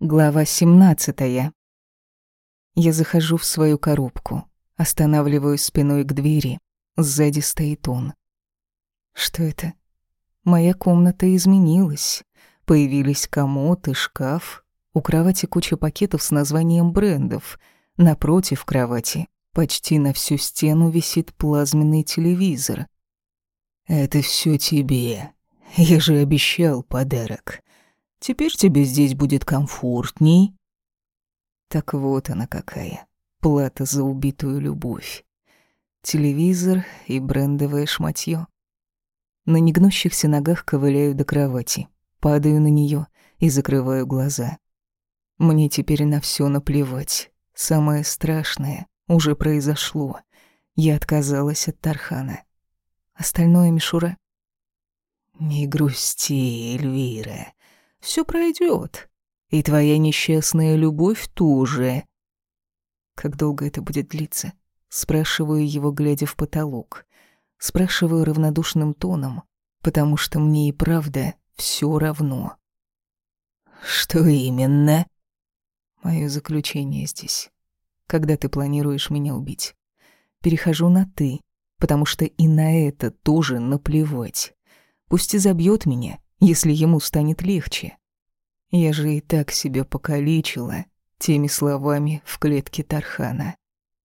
Глава 17. Я захожу в свою коробку, останавливаюсь спиной к двери. Сзади стоит он. Что это? Моя комната изменилась. Появились комод и шкаф. У кровати куча пакетов с названием брендов. Напротив кровати почти на всю стену висит плазменный телевизор. «Это все тебе. Я же обещал подарок. Теперь тебе здесь будет комфортней». Так вот она какая. Плата за убитую любовь. Телевизор и брендовое шматьё. На негнущихся ногах ковыляю до кровати, падаю на неё и закрываю глаза. Мне теперь на всё наплевать. Самое страшное уже произошло. Я отказалась от Тархана. Остальное мишура. «Не грусти, Эльвира. Всё пройдёт. И твоя несчастная любовь тоже». Как долго это будет длиться? Спрашиваю его, глядя в потолок. Спрашиваю равнодушным тоном, потому что мне и правда всё равно. «Что именно?» Моё заключение здесь. Когда ты планируешь меня убить? Перехожу на «ты», потому что и на это тоже наплевать. Пусть и забьёт меня, если ему станет легче. Я же и так себя покалечила теми словами в клетке Тархана.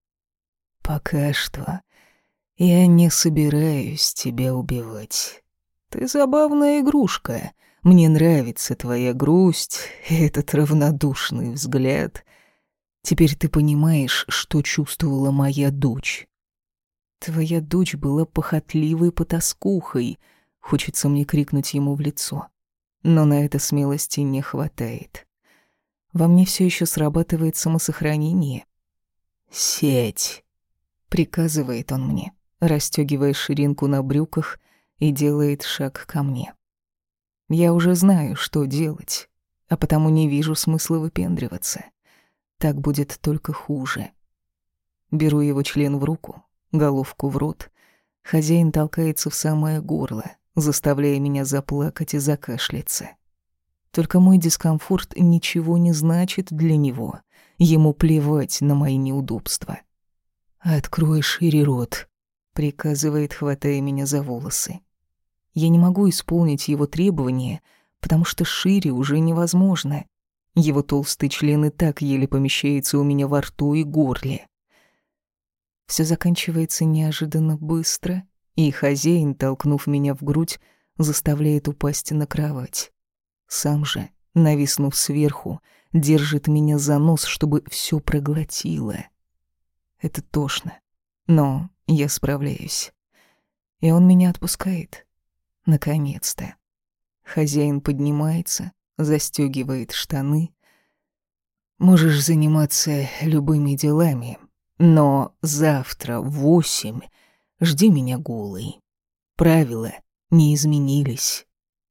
«Пока что я не собираюсь тебя убивать. Ты забавная игрушка. Мне нравится твоя грусть и этот равнодушный взгляд. Теперь ты понимаешь, что чувствовала моя дочь. Твоя дочь была похотливой потаскухой», хочется мне крикнуть ему в лицо. Но на это смелости не хватает. Во мне все еще срабатывает самосохранение. «Сядь», — приказывает он мне, расстёгивая ширинку на брюках и делает шаг ко мне. Я уже знаю, что делать, а потому не вижу смысла выпендриваться. Так будет только хуже. Беру его член в руку, головку в рот. Хозяин толкается в самое горло, заставляя меня заплакать и закашляться. Только мой дискомфорт ничего не значит для него. Ему плевать на мои неудобства. «Открой шире рот», — приказывает, хватая меня за волосы. Я не могу исполнить его требования, потому что шире уже невозможно. Его толстый член и так еле помещается у меня во рту и горле. Всё заканчивается неожиданно быстро, и хозяин, толкнув меня в грудь, заставляет упасть на кровать. Сам же, нависнув сверху, держит меня за нос, чтобы всё проглотило. Это тошно, но я справляюсь. И он меня отпускает. Наконец-то. Хозяин поднимается, застёгивает штаны. «Можешь заниматься любыми делами, но завтра в 8 жди меня голой. Правила не изменились».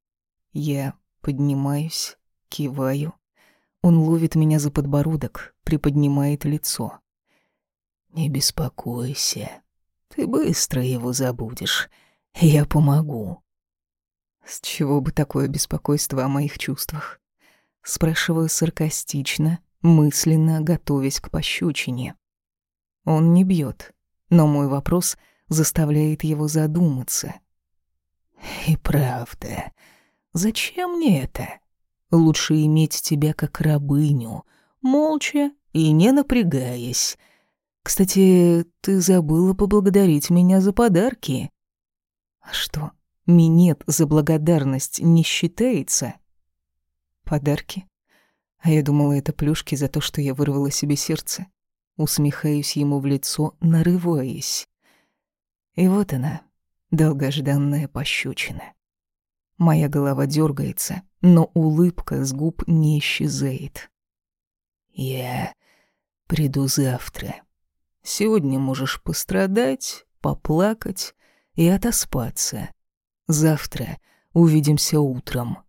Я поднимаюсь, киваю. Он ловит меня за подбородок, приподнимает лицо. «Не беспокойся. Ты быстро его забудешь. Я помогу». С чего бы такое беспокойство о моих чувствах? Спрашиваю саркастично, мысленно готовясь к пощечине. Он не бьет, но мой вопрос заставляет его задуматься. «И правда, зачем мне это? Лучше иметь тебя как рабыню, молча и не напрягаясь. Кстати, ты забыла поблагодарить меня за подарки». «А что, минет за благодарность не считается?» «Подарки? А я думала, это плюшки за то, что я вырвала себе сердце». Усмехаюсь ему в лицо, нарываясь. И вот она, долгожданная пощечина. Моя голова дёргается, но улыбка с губ не исчезает. «Я приду завтра. Сегодня можешь пострадать, поплакать и отоспаться. Завтра увидимся утром».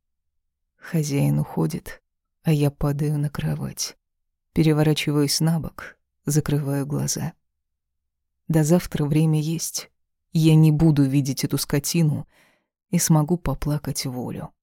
Хозяин уходит, а я падаю на кровать. Переворачиваюсь на бок, закрываю глаза. До завтра время есть. Я не буду видеть эту скотину и смогу поплакать волю.